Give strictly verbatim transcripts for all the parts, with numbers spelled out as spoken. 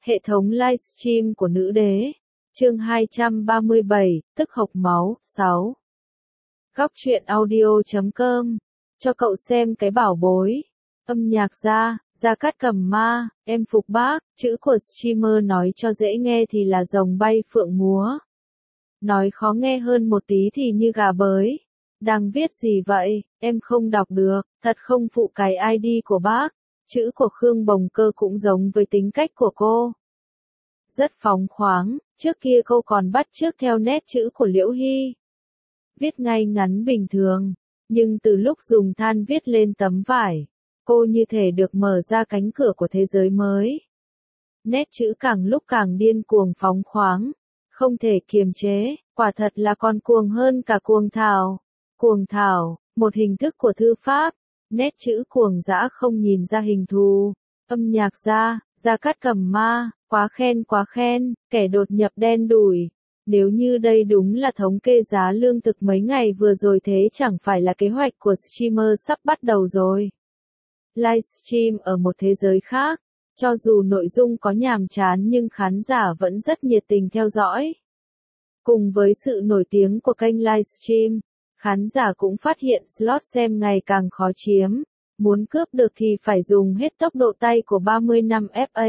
Hệ thống livestream của nữ đế. Chương hai trăm ba mươi bảy, tức hộc máu. sáu. Góc truyện audio chấm com. Cho cậu xem cái bảo bối. Âm nhạc gia, Gia Cát Cẩm Ma, em phục bác, chữ của streamer nói cho dễ nghe thì là rồng bay phượng múa. Nói khó nghe hơn một tí thì như gà bới. Đang viết gì vậy, em không đọc được, thật không phụ cái i đê của bác. Chữ của Khương Bồng Cơ cũng giống với tính cách của cô. Rất phóng khoáng, trước kia cô còn bắt chước theo nét chữ của Liễu Hy. Viết ngay ngắn bình thường, nhưng từ lúc dùng than viết lên tấm vải, cô như thể được mở ra cánh cửa của thế giới mới. Nét chữ càng lúc càng điên cuồng phóng khoáng, không thể kiềm chế, quả thật là còn cuồng hơn cả cuồng thảo. Cuồng thảo, một hình thức của thư pháp, nét chữ cuồng dã không nhìn ra hình thù. Âm nhạc gia, Gia Cát Cẩm Ma, quá khen quá khen, kẻ đột nhập đen đủi. Nếu như đây đúng là thống kê giá lương thực mấy ngày vừa rồi thế chẳng phải là kế hoạch của streamer sắp bắt đầu rồi. Livestream ở một thế giới khác, cho dù nội dung có nhàm chán nhưng khán giả vẫn rất nhiệt tình theo dõi. Cùng với sự nổi tiếng của kênh livestream, khán giả cũng phát hiện slot xem ngày càng khó chiếm, muốn cướp được thì phải dùng hết tốc độ tay của ba mươi năm ép a.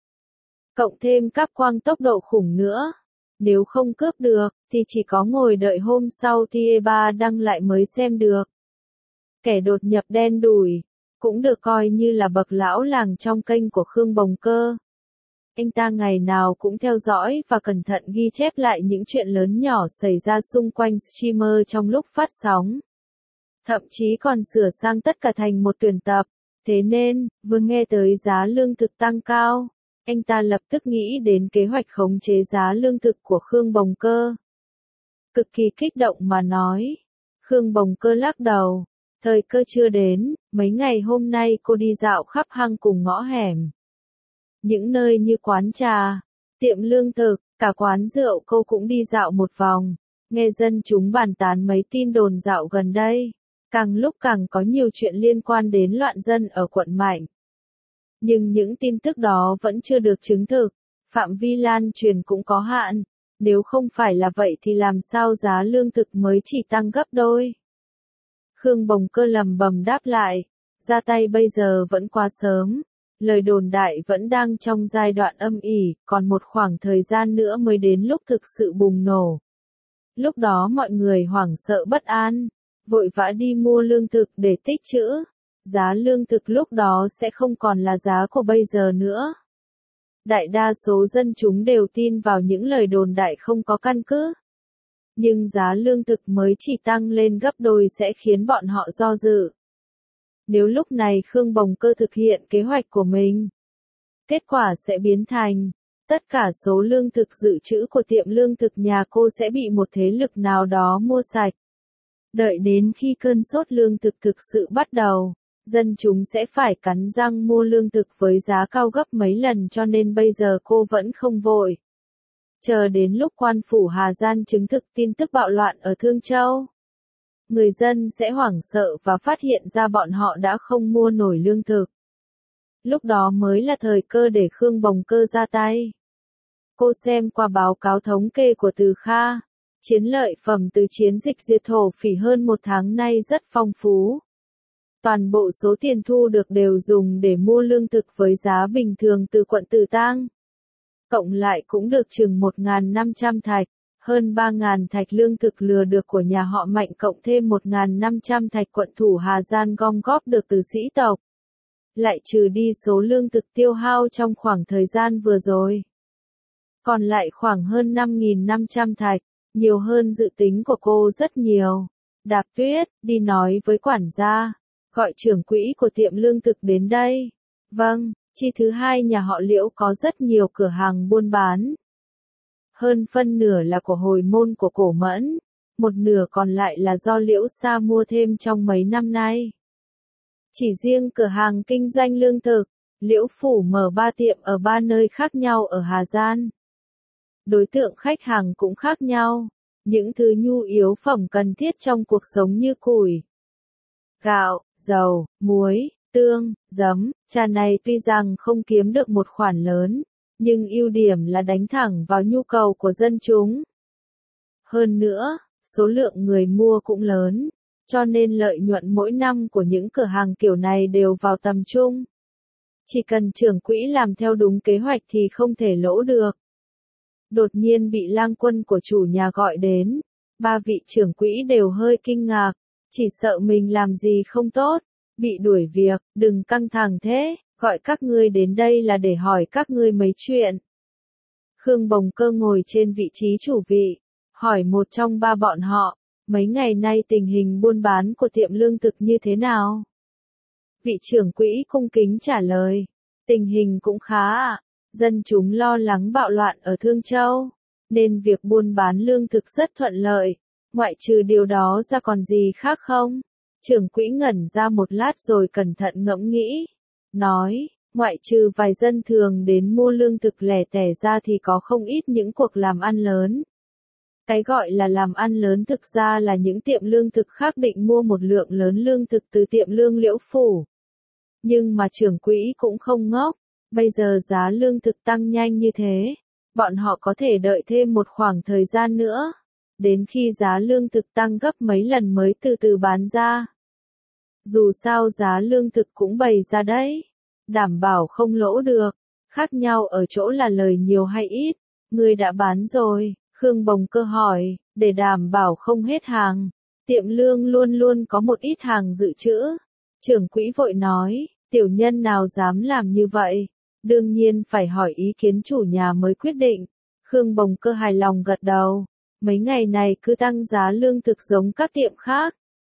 Cộng thêm cáp quang tốc độ khủng nữa. Nếu không cướp được, thì chỉ có ngồi đợi hôm sau tier ba đăng lại mới xem được. Kẻ đột nhập đen đủi, cũng được coi như là bậc lão làng trong kênh của Khương Bồng Cơ. Anh ta ngày nào cũng theo dõi và cẩn thận ghi chép lại những chuyện lớn nhỏ xảy ra xung quanh streamer trong lúc phát sóng. Thậm chí còn sửa sang tất cả thành một tuyển tập. Thế nên, vừa nghe tới giá lương thực tăng cao, anh ta lập tức nghĩ đến kế hoạch khống chế giá lương thực của Khương Bồng Cơ. Cực kỳ kích động mà nói. Khương Bồng Cơ lắc đầu. Thời cơ chưa đến, mấy ngày hôm nay cô đi dạo khắp hang cùng ngõ hẻm. Những nơi như quán trà, tiệm lương thực, cả quán rượu cô cũng đi dạo một vòng, nghe dân chúng bàn tán mấy tin đồn dạo gần đây. Càng lúc càng có nhiều chuyện liên quan đến loạn dân ở quận Mạnh. Nhưng những tin tức đó vẫn chưa được chứng thực, phạm vi lan truyền cũng có hạn, nếu không phải là vậy thì làm sao giá lương thực mới chỉ tăng gấp đôi. Khương Bồng Cơ lầm bầm đáp lại, ra tay bây giờ vẫn quá sớm, lời đồn đại vẫn đang trong giai đoạn âm ỉ, còn một khoảng thời gian nữa mới đến lúc thực sự bùng nổ. Lúc đó mọi người hoảng sợ bất an, vội vã đi mua lương thực để tích trữ. Giá lương thực lúc đó sẽ không còn là giá của bây giờ nữa. Đại đa số dân chúng đều tin vào những lời đồn đại không có căn cứ. Nhưng giá lương thực mới chỉ tăng lên gấp đôi sẽ khiến bọn họ do dự. Nếu lúc này Khương Bồng Cơ thực hiện kế hoạch của mình, kết quả sẽ biến thành, tất cả số lương thực dự trữ của tiệm lương thực nhà cô sẽ bị một thế lực nào đó mua sạch. Đợi đến khi cơn sốt lương thực thực sự bắt đầu, dân chúng sẽ phải cắn răng mua lương thực với giá cao gấp mấy lần, cho nên bây giờ cô vẫn không vội. Chờ đến lúc quan phủ Hà Giang chứng thực tin tức bạo loạn ở Thương Châu, người dân sẽ hoảng sợ và phát hiện ra bọn họ đã không mua nổi lương thực. Lúc đó mới là thời cơ để Khương Bồng Cơ ra tay. Cô xem qua báo cáo thống kê của Từ Kha. Chiến lợi phẩm từ chiến dịch diệt thổ phỉ hơn một tháng nay rất phong phú. Toàn bộ số tiền thu được đều dùng để mua lương thực với giá bình thường từ quận Từ Tang. Cộng lại cũng được chừng một nghìn năm trăm thạch, hơn ba nghìn thạch lương thực lừa được của nhà họ Mạnh cộng thêm một nghìn năm trăm thạch quận thủ Hà Giang gom góp được từ sĩ tộc. Lại trừ đi số lương thực tiêu hao trong khoảng thời gian vừa rồi. Còn lại khoảng hơn năm nghìn năm trăm thạch. Nhiều hơn dự tính của cô rất nhiều. Đạp Tuyết, đi nói với quản gia, gọi trưởng quỹ của tiệm lương thực đến đây. Vâng, chi thứ hai nhà họ Liễu có rất nhiều cửa hàng buôn bán. Hơn phân nửa là của hồi môn của Cổ Mẫn, một nửa còn lại là do Liễu Sa mua thêm trong mấy năm nay. Chỉ riêng cửa hàng kinh doanh lương thực, Liễu Phủ mở ba tiệm ở ba nơi khác nhau ở Hà Giang. Đối tượng khách hàng cũng khác nhau. Những thứ nhu yếu phẩm cần thiết trong cuộc sống như củi, gạo, dầu, muối, tương, giấm, trà này tuy rằng không kiếm được một khoản lớn, nhưng ưu điểm là đánh thẳng vào nhu cầu của dân chúng. Hơn nữa, số lượng người mua cũng lớn, cho nên lợi nhuận mỗi năm của những cửa hàng kiểu này đều vào tầm trung. Chỉ cần trưởng quỹ làm theo đúng kế hoạch thì không thể lỗ được. Đột nhiên bị lang quân của chủ nhà gọi đến, ba vị trưởng quỹ đều hơi kinh ngạc, chỉ sợ mình làm gì không tốt, bị đuổi việc, đừng căng thẳng thế, gọi các ngươi đến đây là để hỏi các ngươi mấy chuyện. Khương Bồng Cơ ngồi trên vị trí chủ vị, hỏi một trong ba bọn họ, mấy ngày nay tình hình buôn bán của tiệm lương thực như thế nào? Vị trưởng quỹ cung kính trả lời, tình hình cũng khá ạ, dân chúng lo lắng bạo loạn ở Thương Châu, nên việc buôn bán lương thực rất thuận lợi, ngoại trừ điều đó ra còn gì khác không? Trưởng quỹ ngẩn ra một lát rồi cẩn thận ngẫm nghĩ, nói, ngoại trừ vài dân thường đến mua lương thực lẻ tẻ ra thì có không ít những cuộc làm ăn lớn. Cái gọi là làm ăn lớn thực ra là những tiệm lương thực khác định mua một lượng lớn lương thực từ tiệm lương Liễu Phủ. Nhưng mà trưởng quỹ cũng không ngốc, bây giờ giá lương thực tăng nhanh như thế, bọn họ có thể đợi thêm một khoảng thời gian nữa, đến khi giá lương thực tăng gấp mấy lần mới từ từ bán ra. Dù sao giá lương thực cũng bày ra đấy, đảm bảo không lỗ được, khác nhau ở chỗ là lời nhiều hay ít, người đã bán rồi. Khương Bồng Cơ hỏi, để đảm bảo không hết hàng, tiệm lương luôn luôn có một ít hàng dự trữ. Trưởng quỹ vội nói, tiểu nhân nào dám làm như vậy, đương nhiên phải hỏi ý kiến chủ nhà mới quyết định. Khương Bồng Cơ hài lòng gật đầu, mấy ngày này cứ tăng giá lương thực giống các tiệm khác.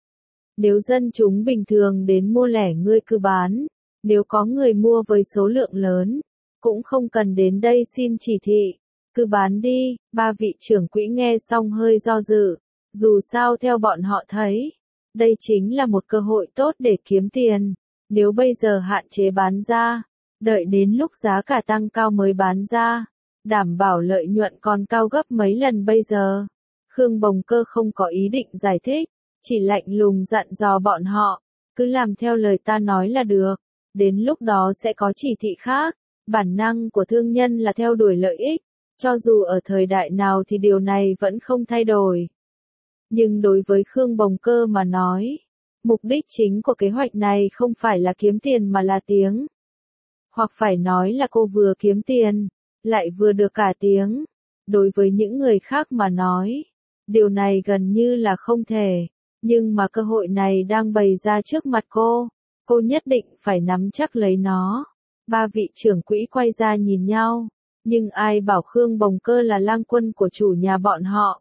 Nếu dân chúng bình thường đến mua lẻ ngươi cứ bán, nếu có người mua với số lượng lớn, cũng không cần đến đây xin chỉ thị. Cứ bán đi, ba vị trưởng quỹ nghe xong hơi do dự, dù sao theo bọn họ thấy, đây chính là một cơ hội tốt để kiếm tiền, nếu bây giờ hạn chế bán ra, đợi đến lúc giá cả tăng cao mới bán ra, đảm bảo lợi nhuận còn cao gấp mấy lần bây giờ. Khương Bồng Cơ không có ý định giải thích, chỉ lạnh lùng dặn dò bọn họ, cứ làm theo lời ta nói là được, đến lúc đó sẽ có chỉ thị khác, bản năng của thương nhân là theo đuổi lợi ích. Cho dù ở thời đại nào thì điều này vẫn không thay đổi. Nhưng đối với Khương Bồng Cơ mà nói, mục đích chính của kế hoạch này không phải là kiếm tiền mà là tiếng. Hoặc phải nói là cô vừa kiếm tiền, lại vừa được cả tiếng. Đối với những người khác mà nói, điều này gần như là không thể. Nhưng mà cơ hội này đang bày ra trước mặt cô, cô nhất định phải nắm chắc lấy nó. Ba vị trưởng quỹ quay ra nhìn nhau. Nhưng ai bảo Khương Bồng Cơ là lang quân của chủ nhà bọn họ.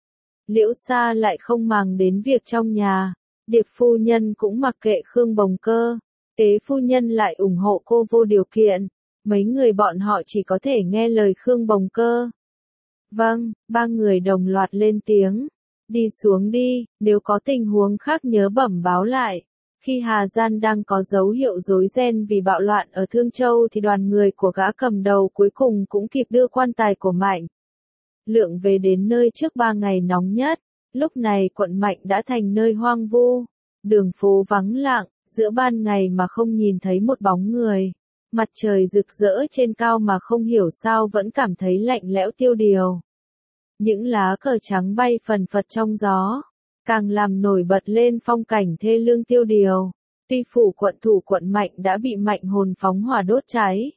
Liễu Sa lại không màng đến việc trong nhà, Điệp phu nhân cũng mặc kệ Khương Bồng Cơ, Tế phu nhân lại ủng hộ cô vô điều kiện, mấy người bọn họ chỉ có thể nghe lời Khương Bồng Cơ. Vâng, ba người đồng loạt lên tiếng, đi xuống đi, nếu có tình huống khác nhớ bẩm báo lại. Khi Hà Gian đang có dấu hiệu rối ren vì bạo loạn ở Thương Châu thì đoàn người của gã cầm đầu cuối cùng cũng kịp đưa quan tài của Mạnh Lượng về đến nơi trước ba ngày nóng nhất. Lúc này quận Mạnh đã thành nơi hoang vu, đường phố vắng lặng, giữa ban ngày mà không nhìn thấy một bóng người. Mặt trời rực rỡ trên cao mà không hiểu sao vẫn cảm thấy lạnh lẽo tiêu điều. Những lá cờ trắng bay phần phật trong gió, càng làm nổi bật lên phong cảnh thê lương tiêu điều. Tuy phủ quận thủ quận Mạnh đã bị Mạnh Hồn phóng hỏa đốt cháy,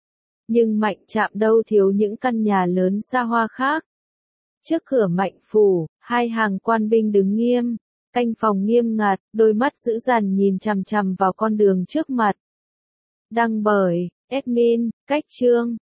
nhưng Mạnh Trạm đâu thiếu những căn nhà lớn xa hoa khác. Trước cửa Mạnh phủ, hai hàng quan binh đứng nghiêm, canh phòng nghiêm ngặt, đôi mắt dữ dằn nhìn chằm chằm vào con đường trước mặt. Đăng bởi admin, Cách Chương